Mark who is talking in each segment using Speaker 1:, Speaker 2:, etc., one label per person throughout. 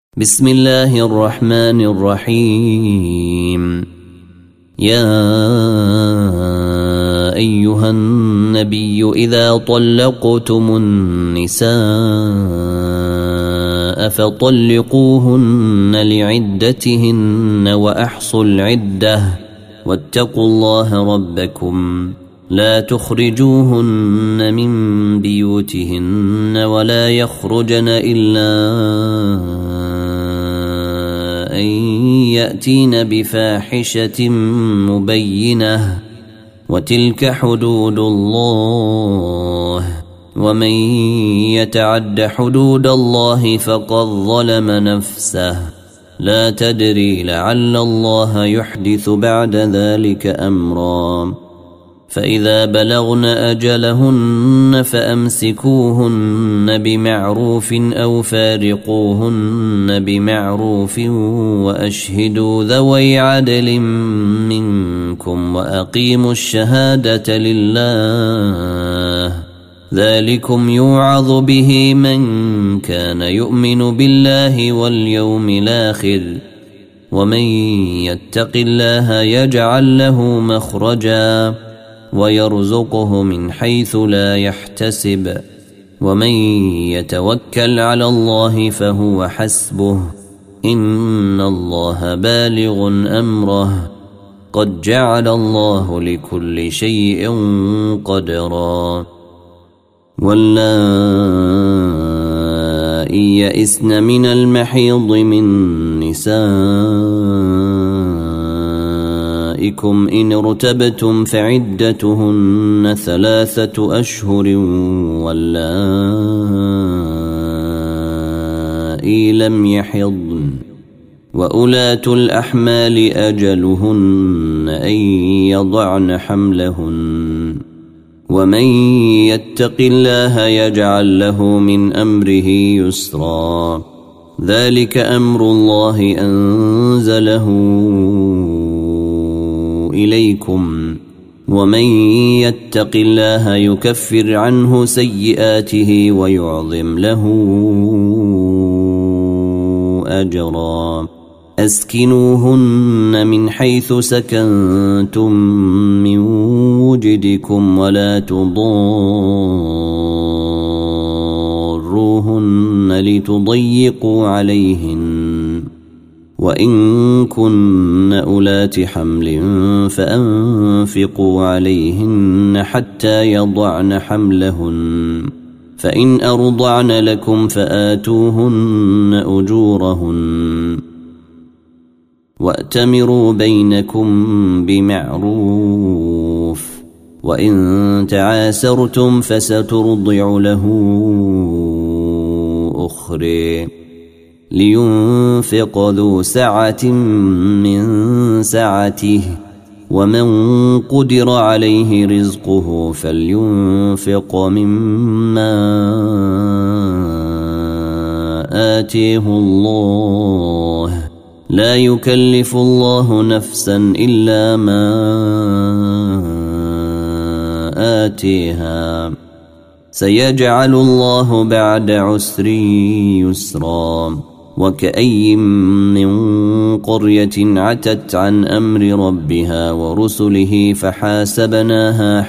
Speaker 1: بسم الله الرحمن الرحيم. يا أيها النبي إذا طلقتم النساء فطلقوهن لعدتهن وأحصوا العدة واتقوا الله ربكم لا تخرجوهن من بيوتهن ولا يخرجن إلا أن يأتين بفاحشة مبينة وتلك حدود الله ومن يتعد حدود الله فقد ظلم نفسه لا تدري لعل الله يحدث بعد ذلك أمرا. فإذا بلغن أجلهن فأمسكوهن بمعروف أو فارقوهن بمعروف وأشهدوا ذوي عدل منكم وأقيموا الشهادة لله ذلكم يوعظ به من كان يؤمن بالله واليوم الآخر ومن يتق الله يجعل له مخرجا ويرزقه من حيث لا يحتسب ومن يتوكل على الله فهو حسبه إن الله بالغ أمره قد جعل الله لكل شيء قدرا. واللائي يئسن من المحيض من نسائكم إن ارتبتم فعدتهن 3 أشهر واللائي لم يحضن وأولاة الأحمال أجلهن أن يضعن حملهن ومن يتق الله يجعل له من أمره يسرا ذلك أمر الله أنزله إليكم ومن يتق الله يكفر عنه سيئاته ويعظم له أجرا. أسكنوهن من حيث سكنتم من وجدكم ولا تضاروهن لتضيقوا عليهن وإن كن أولات حمل فأنفقوا عليهن حتى يضعن حملهن فإن أرضعن لكم فآتوهن أجورهن وأتمروا بينكم بمعروف وإن تعاسرتم فسترضع له أخرى لينفق ذو سعة من سعته ومن قدر عليه رزقه فلينفق مما آتيه الله لا يكلف الله نفسا إلا ما آتيها سيجعل الله بعد عسر يسرا. وكأي من قرية عتت عن أمر ربها ورسله فحاسبناها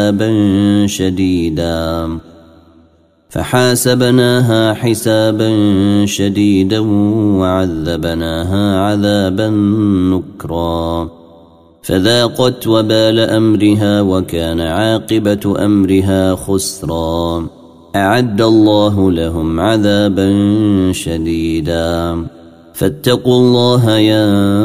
Speaker 1: حسابا شديدا وعذبناها عذابا نكرا فذاقت وبال أمرها وكان عاقبة أمرها خسرا. أعد الله لهم عذابا شديدا فاتقوا الله يا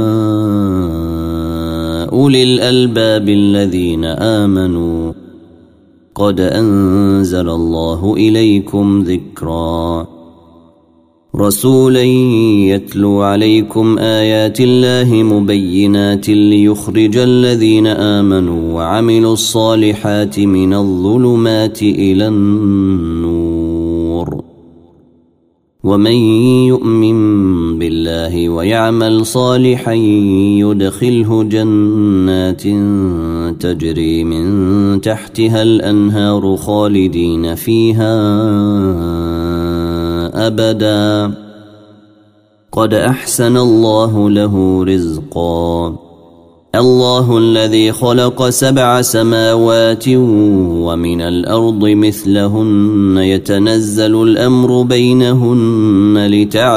Speaker 1: أولي الألباب الذين آمنوا قد أنزل الله إليكم ذكرا رسولا يتلو عليكم آيات الله مبينات ليخرج الذين آمنوا وعملوا الصالحات من الظلمات إلى النور ومن يؤمن بالله ويعمل صالحا يدخله جنات تجري من تحتها الأنهار خالدين فيها أبدا قد أحسن الله له رزقا الله الذي خلق 7 سماوات ومن الأرض مثلهن يتنزل الأمر بينهن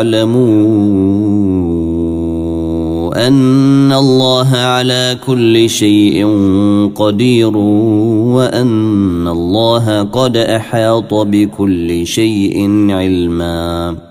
Speaker 1: لتعلموا أن الله على كل شيء قدير وأن الله قد أحاط بكل شيء علما